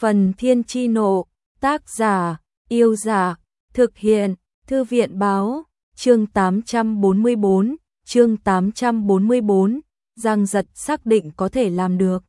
Phần Thiên Chi Nộ, tác giả, Yêu Dạ, thực hiện, Thư viện Báo, chương 844, Giang Giật xác định có thể làm được.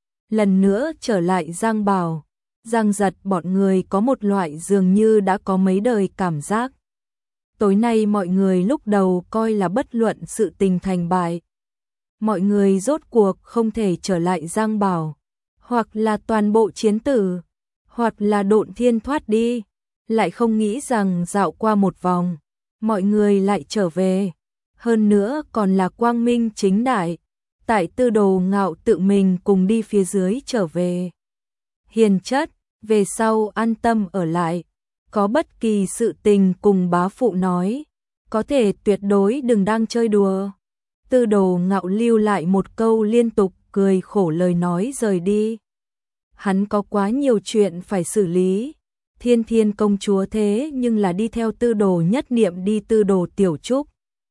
Lần nữa trở lại Giang Bảo, Giang Giật bọn người có một loại dường như đã có mấy đời cảm giác. Tối nay mọi người lúc đầu coi là bất luận sự tình thành bại. Mọi người rốt cuộc không thể trở lại Giang Bảo, hoặc là toàn bộ chiến tử, hoặc là độn thiên thoát đi, lại không nghĩ rằng dạo qua một vòng, mọi người lại trở về, hơn nữa còn là quang minh chính đại, tại Tư Đồ Ngạo tự mình cùng đi phía dưới trở về. Hiền chất, về sau an tâm ở lại, có bất kỳ sự tình cùng bá phụ nói, có thể tuyệt đối đừng đang chơi đùa. Tư Đồ Ngạo lưu lại một câu liên tục cười khổ lời nói rời đi. Hắn có quá nhiều chuyện phải xử lý. Thiên Thiên công chúa thế nhưng là đi theo Tư Đồ Nhất Niệm đi Tư Đồ Tiểu Trúc.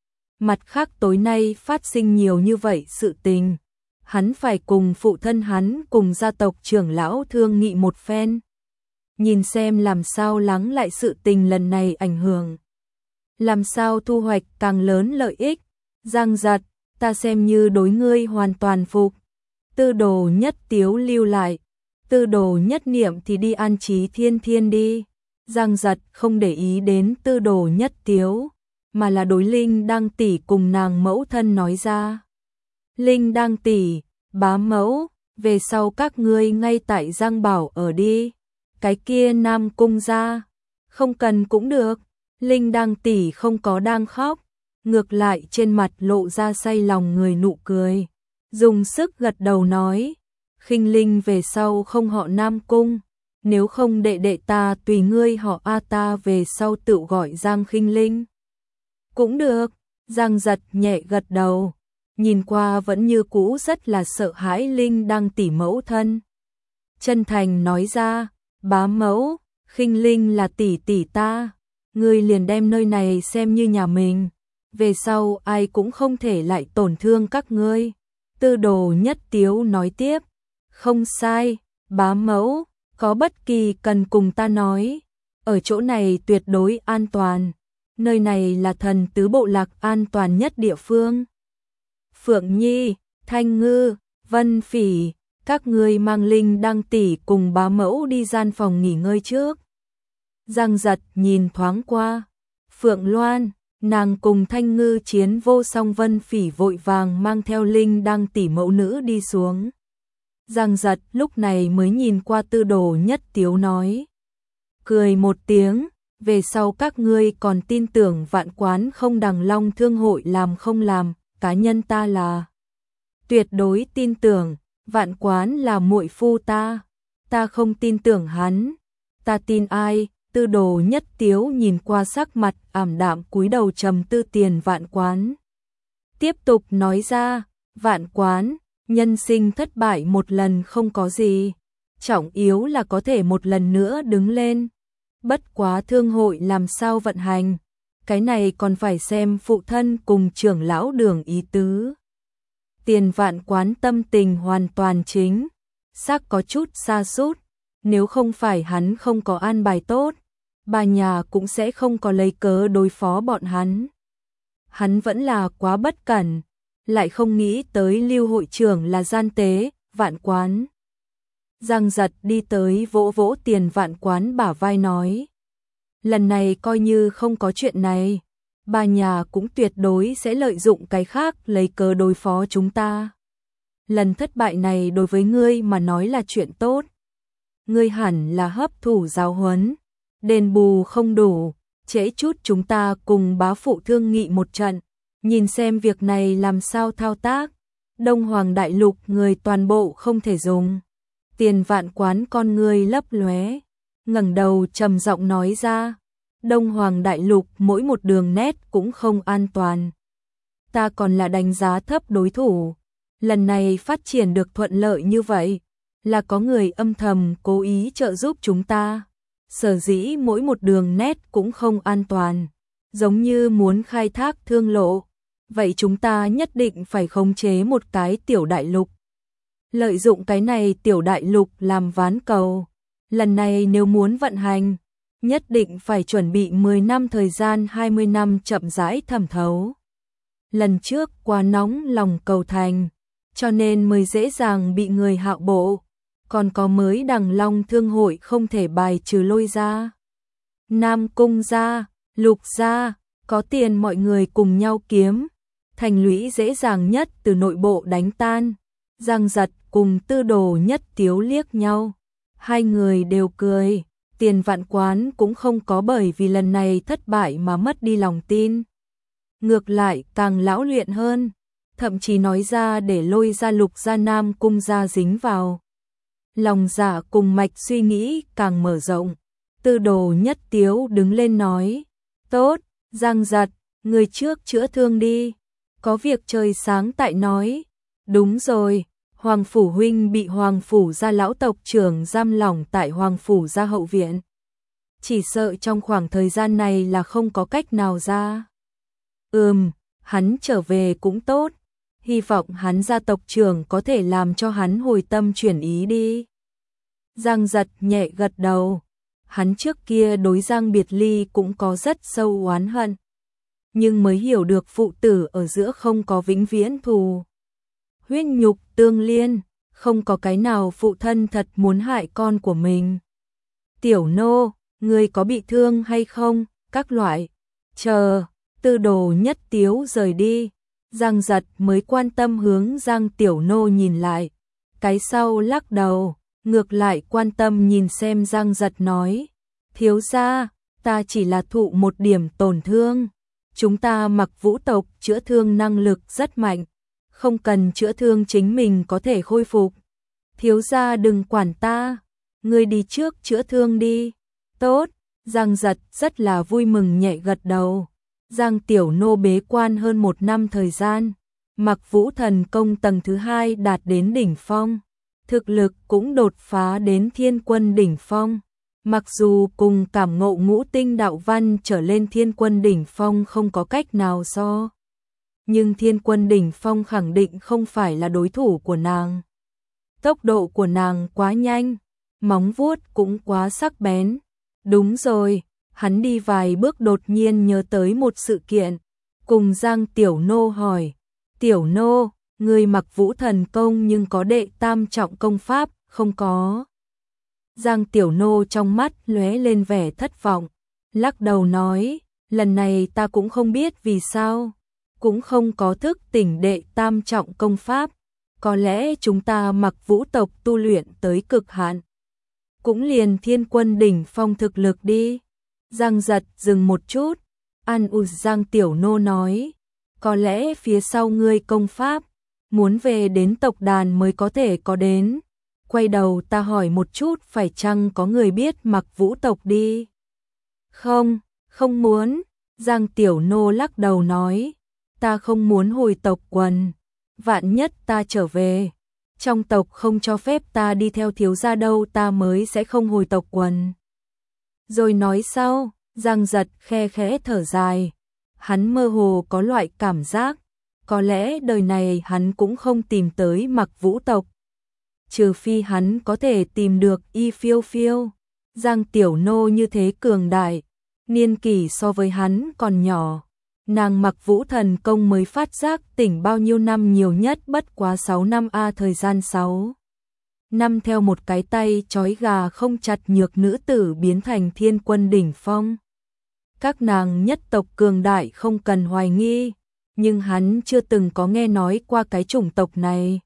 Mặt khác tối nay phát sinh nhiều như vậy sự tình, hắn phải cùng phụ thân hắn cùng gia tộc trưởng lão thương nghị một phen. Nhìn xem làm sao lắng lại sự tình lần này ảnh hưởng. Làm sao thu hoạch càng lớn lợi ích. Giang Giật, ta xem như đối ngươi hoàn toàn phục. Tư Đồ Nhất Tiếu lưu lại. Tư Đồ Nhất Niệm thì đi an trí Thiên Thiên đi. Giang Giật không để ý đến Tư Đồ Nhất Tiếu, mà là đối Linh Đăng tỷ cùng nàng mẫu thân nói ra. Linh Đăng tỷ, bá mẫu, về sau các ngươi ngay tại Giang Bảo ở đi. Cái kia Nam Cung ra, không cần cũng được. Linh Đăng tỷ không có đang khóc, ngược lại trên mặt lộ ra say lòng người nụ cười, dùng sức gật đầu nói, Khinh Linh về sau không họ Nam Cung, nếu không đệ đệ ta tùy ngươi họ A, ta về sau tự gọi Giang Khinh Linh. Cũng được. Giang Giật nhẹ gật đầu, nhìn qua vẫn như cũ rất là sợ hãi Linh Đăng tỷ mẫu thân. Chân thành nói ra, bá mẫu, Khinh Linh là tỷ tỷ ta, ngươi liền đem nơi này xem như nhà mình, về sau ai cũng không thể lại tổn thương các ngươi. Tư Đồ Nhất Tiếu nói tiếp, không sai, bá mẫu, có bất kỳ cần cùng ta nói, ở chỗ này tuyệt đối an toàn, nơi này là Thần Tứ Bộ Lạc an toàn nhất địa phương. Phượng Nhi, Thanh Ngư, Vân Phỉ, các ngươi mang Linh Đăng tỷ cùng bá mẫu đi gian phòng nghỉ ngơi trước. Giang Giật nhìn thoáng qua, Phượng Loan, nàng cùng Thanh Ngư chiến vô song. Vân Phỉ vội vàng mang theo Linh Đăng tỷ mẫu nữ đi xuống. Giang Giật lúc này mới nhìn qua Tư Đồ Nhất Tiếu nói, cười một tiếng, về sau các ngươi còn tin tưởng Vạn Quán không Đằng Long Thương hội làm không làm, cá nhân ta là tuyệt đối tin tưởng. Vạn Quán là muội phu ta không tin tưởng hắn, ta tin ai? Tư Đồ Nhất Tiếu nhìn qua sắc mặt ảm đạm cúi đầu trầm tư Tiền Vạn Quán, tiếp tục nói ra, Vạn Quán, nhân sinh thất bại một lần không có gì, trọng yếu là có thể một lần nữa đứng lên. Bất quá thương hội làm sao vận hành, cái này còn phải xem phụ thân cùng trưởng lão Đường ý tứ. Tiền Vạn Quán tâm tình hoàn toàn chính xác có chút sa sút, nếu không phải hắn không có an bài tốt, bà nhà cũng sẽ không có lấy cớ đối phó bọn hắn. Hắn vẫn là quá bất cẩn, lại không nghĩ tới Lưu hội trưởng là gian tế. Vạn Quán. Giang Giật đi tới vỗ vỗ Tiền Vạn Quán bả vai nói, lần này coi như không có chuyện này, bà nhà cũng tuyệt đối sẽ lợi dụng cái khác lấy cớ đối phó chúng ta. Lần thất bại này đối với ngươi mà nói là chuyện tốt, ngươi hẳn là hấp thụ giáo huấn, đền bù không đủ, trễ chút chúng ta cùng bá phụ thương nghị một trận, nhìn xem việc này làm sao thao tác. Đông Hoàng Đại Lục người toàn bộ không thể dùng. Tiền Vạn Quán con ngươi lấp lóe, ngẩng đầu trầm giọng nói ra, Đông Hoàng Đại Lục mỗi một đường nét cũng không an toàn. Ta còn là đánh giá thấp đối thủ, lần này phát triển được thuận lợi như vậy, là có người âm thầm cố ý trợ giúp chúng ta. Sở dĩ mỗi một đường nét cũng không an toàn, giống như muốn khai thác thương lộ, vậy chúng ta nhất định phải khống chế một cái tiểu đại lục. Lợi dụng cái này tiểu đại lục làm ván cầu, Lần này nếu muốn vận hành, nhất định phải chuẩn bị 10 năm thời gian 20 năm chậm rãi thẩm thấu. Lần trước quá nóng lòng cầu thành, cho nên mới dễ dàng bị người hạo bộ, còn có mới Đằng Long Thương hội không thể bài trừ Lôi gia. Nam Cung gia, Lục gia, có tiền mọi người cùng nhau kiếm, thành lũy dễ dàng nhất từ nội bộ đánh tan. Giang Giật cùng Tư Đồ Nhất Tiếu liếc nhau, hai người đều cười, Tiền Vạn Quán cũng không có bởi vì lần này thất bại mà mất đi lòng tin. Ngược lại càng lão luyện hơn, thậm chí nói ra để Lôi gia, Lục gia, Nam Cung gia dính vào. Lòng dạ cùng mạch suy nghĩ càng mở rộng. Tư Đồ Nhất Tiếu đứng lên nói, tốt, Giang Giật, người trước chữa thương đi, có việc trời sáng tại nói. Đúng rồi, Hoàng Phủ huynh bị Hoàng Phủ gia lão tộc trưởng giam lỏng tại Hoàng Phủ gia hậu viện. Chỉ sợ trong khoảng thời gian này là không có cách nào ra. Hắn trở về cũng tốt, hy vọng hắn gia tộc trưởng có thể làm cho hắn hồi tâm chuyển ý đi. Giang Giật nhẹ gật đầu, hắn trước kia đối Giang Biệt Ly cũng có rất sâu oán hận, nhưng mới hiểu được phụ tử ở giữa không có vĩnh viễn thù. Huyết nhục tương liên, không có cái nào phụ thân thật muốn hại con của mình. Tiểu nô, người có bị thương hay không? Các loại. Chờ, Tư Đồ Nhất Tiếu rời đi, Giang Giật mới quan tâm hướng Giang Tiểu Nô nhìn lại. Cái sau lắc đầu, ngược lại quan tâm nhìn xem Giang Giật nói, thiếu gia, ta chỉ là thụ một điểm tổn thương. Chúng ta Mặc Vũ tộc chữa thương năng lực rất mạnh, không cần chữa thương chính mình có thể khôi phục. Thiếu gia đừng quản ta, ngươi đi trước chữa thương đi. Tốt, Giang Giật rất là vui mừng nhẹ gật đầu. Giang Tiểu Nô bế quan hơn 1 năm thời gian, Mặc Vũ thần công tầng thứ 2 đạt đến đỉnh phong, thực lực cũng đột phá đến Thiên Quân đỉnh phong. Mặc dù cùng cảm ngộ ngũ tinh đạo văn trở lên Thiên Quân đỉnh phong không có cách nào so, nhưng Thiên Quân đỉnh phong khẳng định không phải là đối thủ của nàng. Tốc độ của nàng quá nhanh, móng vuốt cũng quá sắc bén. Đúng rồi, hắn đi vài bước đột nhiên nhớ tới một sự kiện, cùng Giang Tiểu Nô hỏi, Tiểu Nô, người Mặc Vũ thần công nhưng có đệ tam trọng công pháp, không có? Giang Tiểu Nô trong mắt lóe lên vẻ thất vọng, lắc đầu nói, lần này ta cũng không biết vì sao, cũng không có thức tỉnh đệ tam trọng công pháp, có lẽ chúng ta Mặc Vũ tộc tu luyện tới cực hạn, cũng liền Thiên Quân đỉnh phong thực lực đi. Giang Giật dừng một chút, an ủi Giang Tiểu Nô nói, có lẽ phía sau ngươi công pháp, muốn về đến tộc đàn mới có thể có đến. Quay đầu ta hỏi một chút phải chăng có người biết Mặc Vũ tộc đi. Không, không muốn. Giang Tiểu Nô lắc đầu nói, ta không muốn hồi tộc quần, vạn nhất ta trở về, trong tộc không cho phép ta đi theo thiếu gia đâu, ta mới sẽ không hồi tộc quần. Rồi nói sau, Giang Giật khe khẽ thở dài, hắn mơ hồ có loại cảm giác, có lẽ đời này hắn cũng không tìm tới Mặc Vũ tộc, trừ phi hắn có thể tìm được Y Phiêu Phiêu. Giang Tiểu Nô như thế cường đại, niên kỷ so với hắn còn nhỏ, nàng Mặc Vũ thần công mới phát giác tỉnh bao nhiêu năm, nhiều nhất bất quá 6 năm thời gian 6 năm theo một cái tay trói gà không chặt nhược nữ tử biến thành Thiên Quân đỉnh phong. Các nàng nhất tộc cường đại không cần hoài nghi, nhưng hắn chưa từng có nghe nói qua cái chủng tộc này.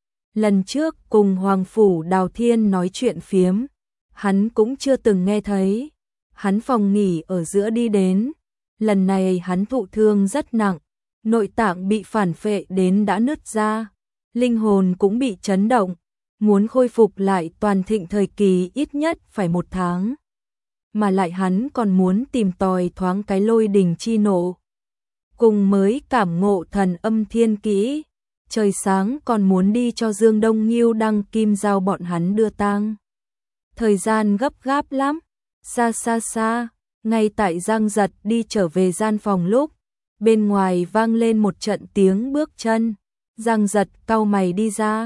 Lần trước cùng Hoàng Phủ Đào Thiên nói chuyện phiếm, hắn cũng chưa từng nghe thấy. Hắn phòng nghỉ ở giữa đi đến, lần này hắn thụ thương rất nặng, nội tạng bị phản phệ đến đã nứt ra, linh hồn cũng bị chấn động, muốn khôi phục lại toàn thịnh thời kỳ ít nhất phải 1 tháng. Mà lại hắn còn muốn tìm tòi thoáng cái lôi đình chi nộ, cùng mới cảm ngộ thần âm thiên kỹ. Trời sáng còn muốn đi cho Dương Đông Nghiêu Đăng Kim Giao bọn hắn đưa tang. Thời gian gấp gáp lắm. Xa xa xa, ngay tại Giang Giật đi trở về gian phòng lúc, bên ngoài vang lên một trận tiếng bước chân. Giang Giật cau mày đi ra,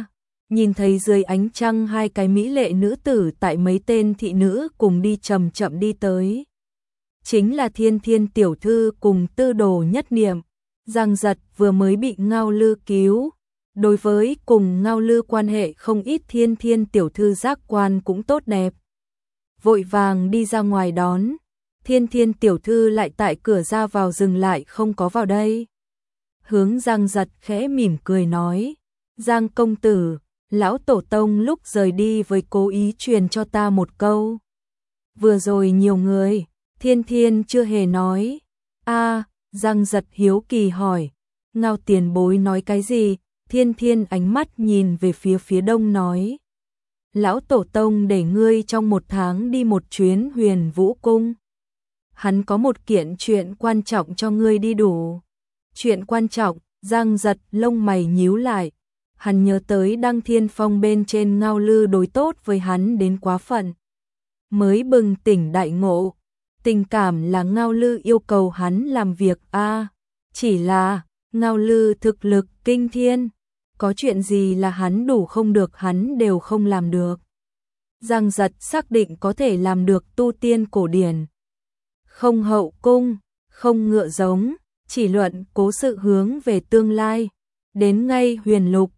Nhìn thấy dưới ánh trăng hai cái mỹ lệ nữ tử tại mấy tên thị nữ cùng đi chậm chậm đi tới. Chính là Thiên Thiên tiểu thư cùng Tư Đồ Nhất Niệm. Giang Giật vừa mới bị Ngao Lư cứu. Đối với cùng Ngao Lư quan hệ không ít, Thiên Thiên tiểu thư giác quan cũng tốt đẹp. Vội vàng đi ra ngoài đón. Thiên Thiên tiểu thư lại tại cửa ra vào dừng lại, không có vào đây. Hướng Giang Giật khẽ mỉm cười nói, Giang công tử, lão tổ tông lúc rời đi với cố ý truyền cho ta một câu. Vừa rồi nhiều người, Thiên Thiên chưa hề nói. Giang Giật hiếu kỳ hỏi, Ngao tiền bối nói cái gì? Thiên Thiên ánh mắt nhìn về phía đông nói, lão tổ tông để ngươi trong 1 tháng đi một chuyến Huyền Vũ Cung. Hắn có một kiện chuyện quan trọng cho ngươi đi đủ. Chuyện quan trọng? Giang Giật lông mày nhíu lại. Hắn nhớ tới Đăng Thiên Phong bên trên Ngao Lư đối tốt với hắn đến quá phận. Mới bừng tỉnh đại ngộ. Tình cảm là Ngao Lư yêu cầu hắn làm việc chỉ là Ngao Lư thực lực kinh thiên. Có chuyện gì là hắn đủ không được hắn đều không làm được. Giang Giật xác định có thể làm được tu tiên cổ điển. Không hậu cung, không ngựa giống, chỉ luận cố sự hướng về tương lai. Đến ngay Huyền Lục,